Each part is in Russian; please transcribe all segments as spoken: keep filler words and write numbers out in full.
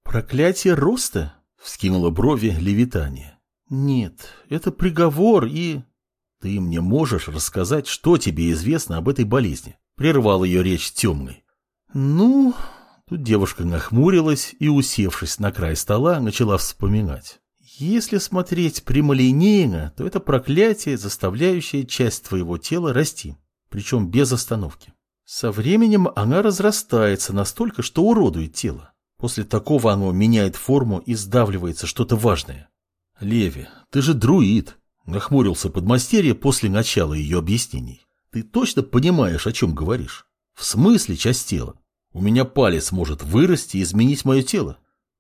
Проклятие роста? Вскинула брови Левитания. Нет, это приговор и... Ты мне можешь рассказать, что тебе известно об этой болезни? Прервал ее речь темной. Ну... Тут девушка нахмурилась и, усевшись на край стола, начала вспоминать. Если смотреть прямолинейно, то это проклятие, заставляющее часть твоего тела расти, причем без остановки. Со временем она разрастается настолько, что уродует тело. После такого оно меняет форму и сдавливается что-то важное. Леви, ты же друид, нахмурился подмастерье после начала ее объяснений. Ты точно понимаешь, о чем говоришь? В смысле часть тела? У меня палец может вырасти и изменить мое тело.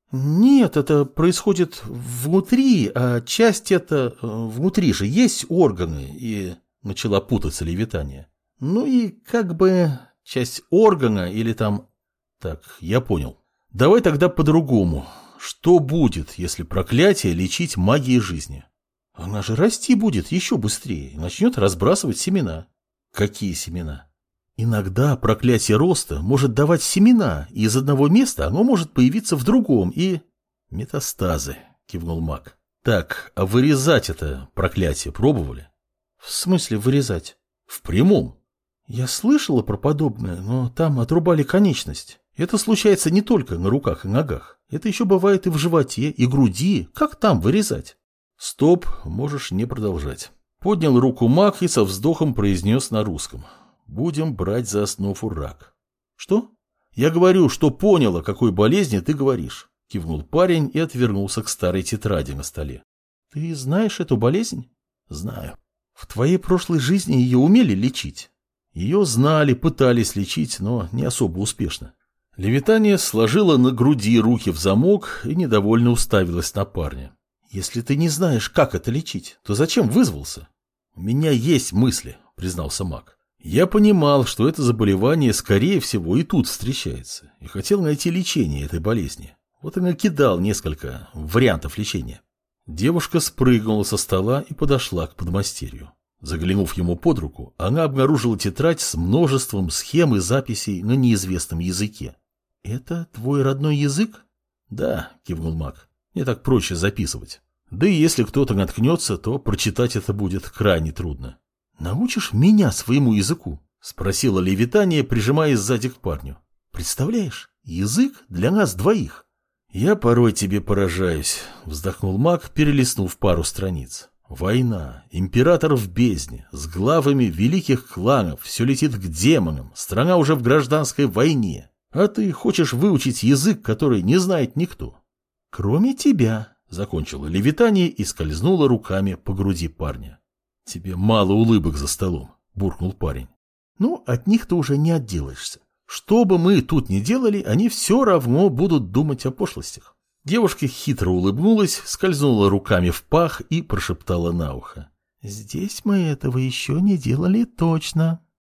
Нет, это происходит внутри, а часть это... Внутри же есть органы, и... Начала путаться Левитания. Ну и как бы часть органа или там... Так, я понял. Давай тогда по-другому. Что будет, если проклятие лечить магией жизни? Она же расти будет еще быстрее и начнет разбрасывать семена. Какие семена? Иногда проклятие роста может давать семена, и из одного места оно может появиться в другом, и... Метастазы, кивнул маг. Так, а вырезать это проклятие пробовали? В смысле вырезать? В прямом. Я слышала про подобное, но там отрубали конечность. Это случается не только на руках и ногах. Это еще бывает и в животе, и груди. Как там вырезать? Стоп, можешь не продолжать. Поднял руку маг и со вздохом произнес на русском. Будем брать за основу рак. Что? Я говорю, что понял, о какой болезни ты говоришь. Кивнул парень и отвернулся к старой тетради на столе. Ты знаешь эту болезнь? Знаю. В твоей прошлой жизни ее умели лечить? Ее знали, пытались лечить, но не особо успешно. Левитания сложила на груди руки в замок и недовольно уставилась на парня. Если ты не знаешь, как это лечить, то зачем вызвался? У меня есть мысли, признался маг. Я понимал, что это заболевание, скорее всего, и тут встречается, и хотел найти лечение этой болезни. Вот и накидал несколько вариантов лечения. Девушка спрыгнула со стола и подошла к подмастерью. Заглянув ему под руку, она обнаружила тетрадь с множеством схем и записей на неизвестном языке. «Это твой родной язык?» «Да», — кивнул маг. «Мне так проще записывать. Да и если кто-то наткнется, то прочитать это будет крайне трудно». «Научишь меня своему языку?» — спросила Левитания, прижимаясь сзади к парню. «Представляешь, язык для нас двоих». «Я порой тебе поражаюсь», — вздохнул маг, перелистнув пару страниц. «Война, император в бездне, с главами великих кланов, все летит к демонам, страна уже в гражданской войне. А ты хочешь выучить язык, который не знает никто». «Кроме тебя», — закончила Левитания и скользнула руками по груди парня. «Тебе мало улыбок за столом», — буркнул парень. «Ну, от них ты уже не отделаешься. Что бы мы тут ни делали, они все равно будут думать о пошлостях». Девушка хитро улыбнулась, скользнула руками в пах и прошептала на ухо. «Здесь мы этого еще не делали точно».